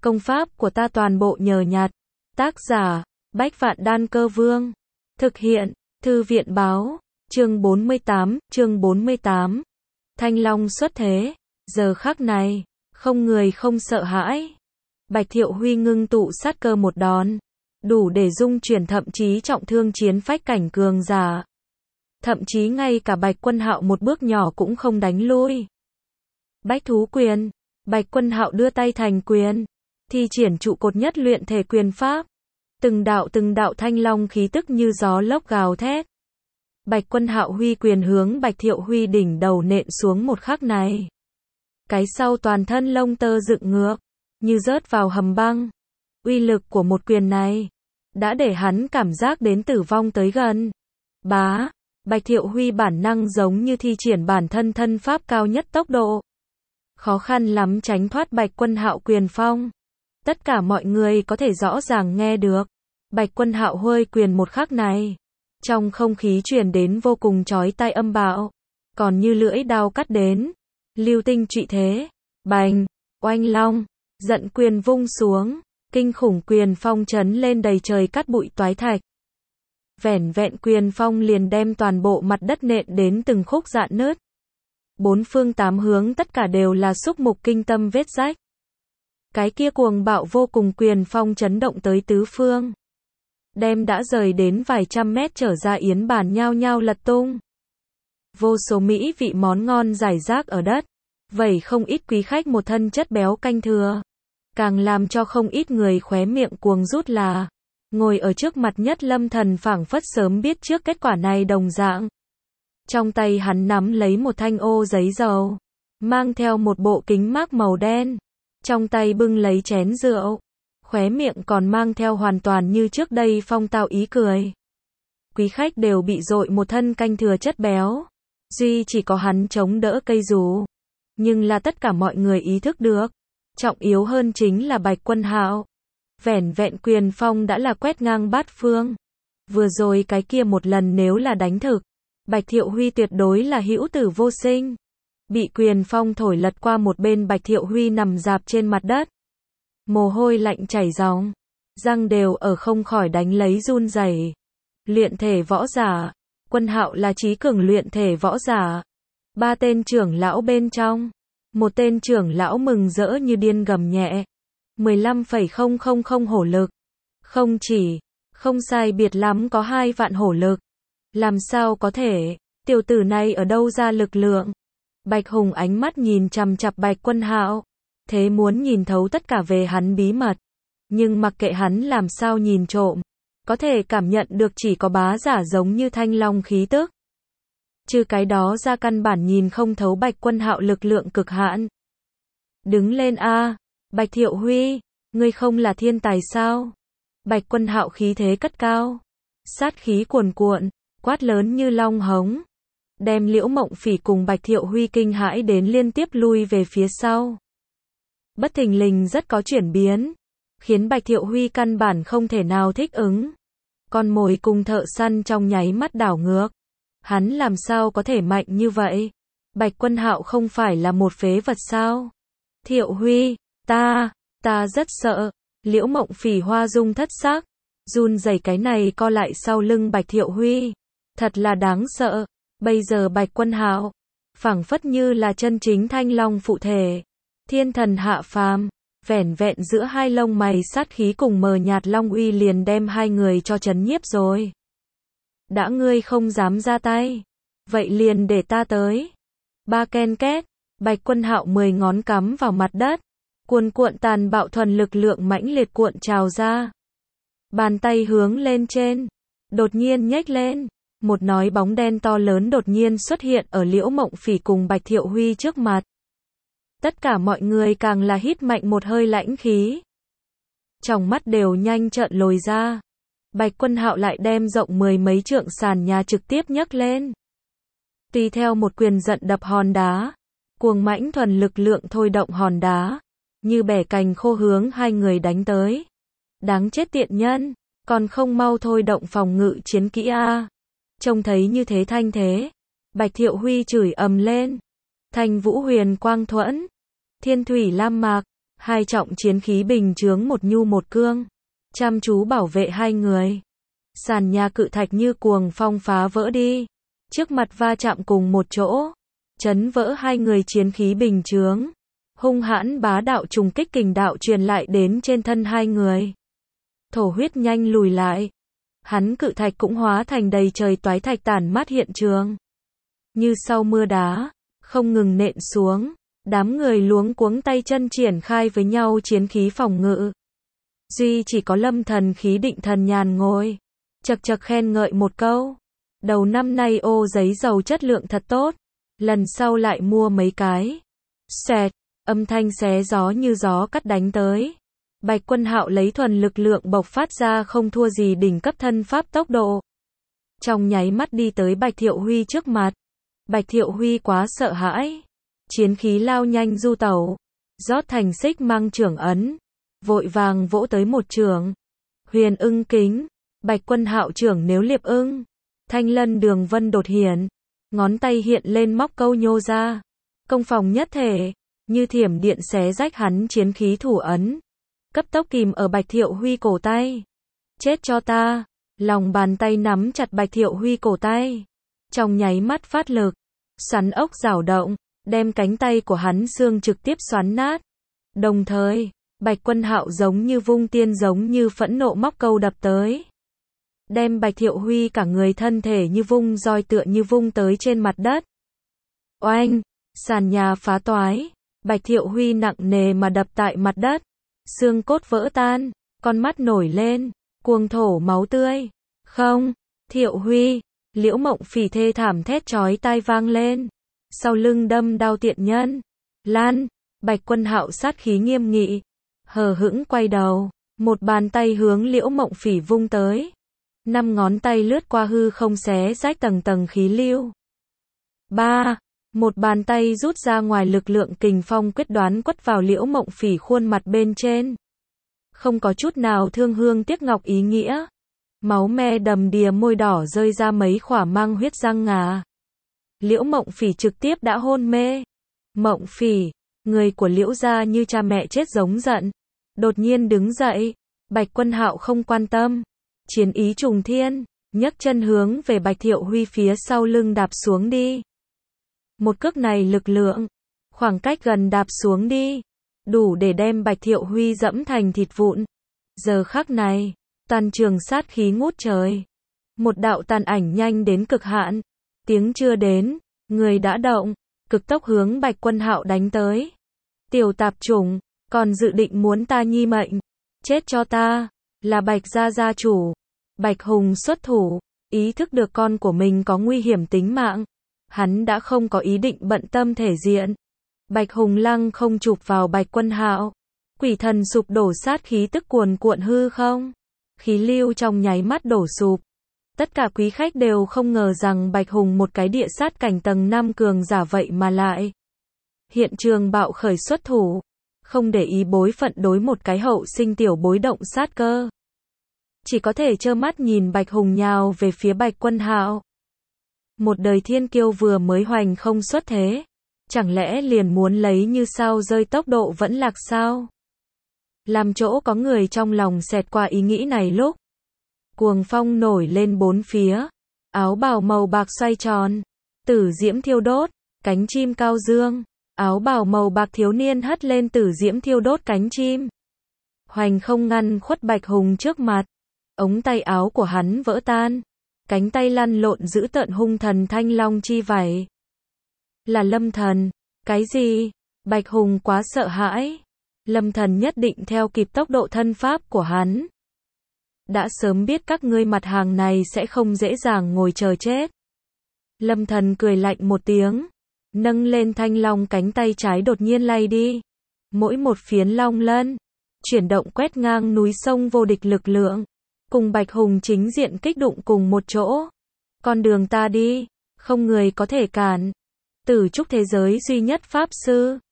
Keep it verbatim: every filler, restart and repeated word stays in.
Công pháp của ta toàn bộ nhờ nhặt. Tác giả, Bách Vạn Đan Cơ Vương. Thực hiện, Thư viện Báo. Chương bốn mươi tám, chương bốn mươi tám. Thanh Long xuất thế. Giờ khắc này, không người không sợ hãi. Bạch Thiệu Huy ngưng tụ sát cơ một đòn, đủ để dung chuyển thậm chí trọng thương chiến phách cảnh cường giả. Thậm chí ngay cả Bạch Quân Hạo một bước nhỏ cũng không đánh lui. Bách thú quyền. Bạch Quân Hạo đưa tay thành quyền, thi triển trụ cột nhất luyện thể quyền pháp. Từng đạo từng đạo thanh long khí tức như gió lốc gào thét. Bạch Quân Hạo huy quyền hướng Bạch Thiệu Huy đỉnh đầu nện xuống một khắc này. Cái sau toàn thân lông tơ dựng ngược, như rớt vào hầm băng. Uy lực của một quyền này đã để hắn cảm giác đến tử vong tới gần. Bá, Bạch Thiệu Huy bản năng giống như thi triển bản thân thân pháp cao nhất tốc độ. Khó khăn lắm tránh thoát Bạch Quân Hạo quyền phong. Tất cả mọi người có thể rõ ràng nghe được. Bạch Quân Hạo huôi quyền một khắc này, trong không khí truyền đến vô cùng chói tai âm bạo, còn như lưỡi đao cắt đến. Lưu tinh trụy thế, bành, oanh long, giận quyền vung xuống, kinh khủng quyền phong chấn lên đầy trời cát bụi toái thạch. Vẻn vẹn quyền phong liền đem toàn bộ mặt đất nện đến từng khúc rạn nứt. Bốn phương tám hướng tất cả đều là xúc mục kinh tâm vết rách. Cái kia cuồng bạo vô cùng quyền phong chấn động tới tứ phương, đem đã rời đến vài trăm mét trở ra yến bàn nhao nhao lật tung. Vô số mỹ vị món ngon rải rác ở đất, vẩy không ít quý khách một thân chất béo canh thừa. Càng làm cho không ít người khóe miệng cuồng rút là, ngồi ở trước mặt Nhất Lâm Thần phảng phất sớm biết trước kết quả này đồng dạng. Trong tay hắn nắm lấy một thanh ô giấy dầu, mang theo một bộ kính mác màu đen, trong tay bưng lấy chén rượu, khóe miệng còn mang theo hoàn toàn như trước đây phong tao ý cười. Quý khách đều bị dội một thân canh thừa chất béo, duy chỉ có hắn chống đỡ cây dù. Nhưng là tất cả mọi người ý thức được, trọng yếu hơn chính là Bạch Quân Hạo. Vẻn vẹn quyền phong đã là quét ngang bát phương. Vừa rồi cái kia một lần nếu là đánh thực, Bạch Thiệu Huy tuyệt đối là hữu tử vô sinh. Bị quyền phong thổi lật qua một bên, Bạch Thiệu Huy nằm rạp trên mặt đất. Mồ hôi lạnh chảy ròng, răng đều ở không khỏi đánh lấy run rẩy. Luyện thể võ giả, Quân Hạo là trí cường luyện thể võ giả. Ba tên trưởng lão bên trong, một tên trưởng lão mừng rỡ như điên gầm nhẹ. mười lăm phẩy không không không hổ lực. Không chỉ, không sai biệt lắm có hai vạn hổ lực. Làm sao có thể, tiểu tử này ở đâu ra lực lượng? Bạch Hùng ánh mắt nhìn chằm chằm Bạch Quân Hạo, thế muốn nhìn thấu tất cả về hắn bí mật. Nhưng mặc kệ hắn làm sao nhìn trộm, có thể cảm nhận được chỉ có bá giả giống như thanh long khí tức. Trừ cái đó ra căn bản nhìn không thấu Bạch Quân Hạo lực lượng cực hạn. Đứng lên a, Bạch Thiệu Huy, ngươi không là thiên tài sao? Bạch Quân Hạo khí thế cất cao, sát khí cuồn cuộn, quát lớn như long hống, đem Liễu Mộng Phỉ cùng Bạch Thiệu Huy kinh hãi đến liên tiếp lui về phía sau. Bất thình lình rất có chuyển biến, khiến Bạch Thiệu Huy căn bản không thể nào thích ứng. Con mồi cùng thợ săn trong nháy mắt đảo ngược. Hắn làm sao có thể mạnh như vậy? Bạch Quân Hạo không phải là một phế vật sao? Thiệu Huy, ta, ta rất sợ. Liễu Mộng Phỉ hoa dung thất sắc, run rẩy cái này co lại sau lưng Bạch Thiệu Huy. Thật là đáng sợ. Bây giờ Bạch Quân Hạo, phảng phất như là chân chính thanh long phụ thể. Thiên thần hạ phàm, vẻn vẹn giữa hai lông mày sát khí cùng mờ nhạt long uy liền đem hai người cho chấn nhiếp rồi. Đã ngươi không dám ra tay, vậy liền để ta tới. Ba ken két, Bạch Quân Hạo mười ngón cắm vào mặt đất, cuồn cuộn tàn bạo thuần lực lượng mãnh liệt cuộn trào ra. Bàn tay hướng lên trên, đột nhiên nhếch lên, một nói bóng đen to lớn đột nhiên xuất hiện ở Liễu Mộng Phỉ cùng Bạch Thiệu Huy trước mặt. Tất cả mọi người càng là hít mạnh một hơi lãnh khí. Trong mắt đều nhanh trợn lồi ra. Bạch Quân Hạo lại đem rộng mười mấy trượng sàn nhà trực tiếp nhấc lên. Tùy theo một quyền giận đập hòn đá, cuồng mãnh thuần lực lượng thôi động hòn đá, như bẻ cành khô hướng hai người đánh tới. Đáng chết tiện nhân, còn không mau thôi động phòng ngự chiến kỹ a. Trông thấy như thế thanh thế, Bạch Thiệu Huy chửi ầm lên. Thanh Vũ Huyền Quang Thuẫn, Thiên Thủy Lam Mạc, Hai trọng chiến khí bình chướng một nhu một cương, chăm chú bảo vệ hai người. Sàn nhà cự thạch như cuồng phong phá vỡ đi, trước mặt va chạm cùng một chỗ, chấn vỡ hai người chiến khí bình chướng. Hung hãn bá đạo trùng kích kình đạo truyền lại đến trên thân hai người. Thổ huyết nhanh lùi lại. Hắn cự thạch cũng hóa thành đầy trời toái thạch tản mát hiện trường. Như sau mưa đá, không ngừng nện xuống. Đám người luống cuống tay chân triển khai với nhau chiến khí phòng ngự. Duy chỉ có Lâm Thần khí định thần nhàn ngồi, chật chật khen ngợi một câu. Đầu năm nay ô giấy dầu chất lượng thật tốt. Lần sau lại mua mấy cái. Xẹt, âm thanh xé gió như gió cắt đánh tới. Bạch Quân Hạo lấy thuần lực lượng bộc phát ra không thua gì đỉnh cấp thân pháp tốc độ. Trong nháy mắt đi tới Bạch Thiệu Huy trước mặt. Bạch Thiệu Huy quá sợ hãi. Chiến khí lao nhanh du tẩu, rót thành xích mang trưởng ấn, vội vàng vỗ tới một trường. Huyền ưng kính, Bạch Quân Hạo trưởng nếu liệp ưng, thanh lân đường vân đột hiển, ngón tay hiện lên móc câu nhô ra, công phòng nhất thể, như thiểm điện xé rách hắn chiến khí thủ ấn, cấp tốc kìm ở Bạch Thiệu Huy cổ tay. Chết cho ta, lòng bàn tay nắm chặt Bạch Thiệu Huy cổ tay, trong nháy mắt phát lực, xoắn ốc rảo động, đem cánh tay của hắn xương trực tiếp xoắn nát. Đồng thời, Bạch Quân Hạo giống như vung tiên giống như phẫn nộ móc câu đập tới. Đem Bạch Thiệu Huy cả người thân thể như vung roi tựa như vung tới trên mặt đất. Oanh, sàn nhà phá toái, Bạch Thiệu Huy nặng nề mà đập tại mặt đất. Xương cốt vỡ tan, con mắt nổi lên, cuồng thổ máu tươi. Không, Thiệu Huy, Liễu Mộng Phỉ thê thảm thét chói tai vang lên. Sau lưng đâm đao tiện nhân. Lan, Bạch Quân Hạo sát khí nghiêm nghị. Hờ hững quay đầu, một bàn tay hướng Liễu Mộng Phỉ vung tới. Năm ngón tay lướt qua hư không xé rách tầng tầng khí lưu. Ba, một bàn tay rút ra ngoài lực lượng kình phong quyết đoán quất vào Liễu Mộng Phỉ khuôn mặt bên trên. Không có chút nào thương hương tiếc ngọc ý nghĩa. Máu me đầm đìa môi đỏ rơi ra mấy khỏa mang huyết răng ngà. Liễu Mộng Phỉ trực tiếp đã hôn mê. Mộng Phỉ, người của Liễu gia như cha mẹ chết giống giận. Đột nhiên đứng dậy, Bạch Quân Hạo không quan tâm. Chiến ý trùng thiên, nhấc chân hướng về Bạch Thiệu Huy phía sau lưng đạp xuống đi. Một cước này lực lượng, khoảng cách gần đạp xuống đi, đủ để đem Bạch Thiệu Huy dẫm thành thịt vụn. Giờ khắc này, toàn trường sát khí ngút trời. Một đạo tàn ảnh nhanh đến cực hạn. Tiếng chưa đến, người đã động, cực tốc hướng Bạch Quân Hạo đánh tới. Tiểu tạp chủng, còn dự định muốn ta nhi mệnh. Chết cho ta, là Bạch gia gia chủ. Bạch Hùng xuất thủ, ý thức được con của mình có nguy hiểm tính mạng. Hắn đã không có ý định bận tâm thể diện. Bạch Hùng lăng không chụp vào Bạch Quân Hạo. Quỷ thần sụp đổ sát khí tức cuồn cuộn hư không. Khí lưu trong nháy mắt đổ sụp. Tất cả quý khách đều không ngờ rằng Bạch Hùng một cái địa sát cảnh tầng năm cường giả vậy mà lại. Hiện trường bạo khởi xuất thủ. Không để ý bối phận đối một cái hậu sinh tiểu bối động sát cơ. Chỉ có thể trơ mắt nhìn Bạch Hùng nhào về phía Bạch Quân Hạo. Một đời thiên kiêu vừa mới hoành không xuất thế. Chẳng lẽ liền muốn lấy như sao rơi tốc độ vẫn lạc sao? Làm chỗ có người trong lòng xẹt qua ý nghĩ này lúc. Cuồng phong nổi lên bốn phía. Áo bào màu bạc xoay tròn. Tử diễm thiêu đốt, cánh chim cao dương. Áo bào màu bạc thiếu niên hất lên tử diễm thiêu đốt cánh chim. Hoành không ngăn khuất Bạch Hùng trước mặt. Ống tay áo của hắn vỡ tan. Cánh tay lăn lộn giữ tợn hung thần thanh long chi vảy. Là Lâm Thần. Cái gì? Bạch Hùng quá sợ hãi. Lâm Thần nhất định theo kịp tốc độ thân pháp của hắn. Đã sớm biết các ngươi mặt hàng này sẽ không dễ dàng ngồi chờ chết. Lâm Thần cười lạnh một tiếng. Nâng lên thanh long cánh tay trái đột nhiên lay đi. Mỗi một phiến long lân. Chuyển động quét ngang núi sông vô địch lực lượng. Cùng Bạch Hùng chính diện kích đụng cùng một chỗ. Con đường ta đi. Không người có thể cản. Tử trúc thế giới duy nhất pháp sư.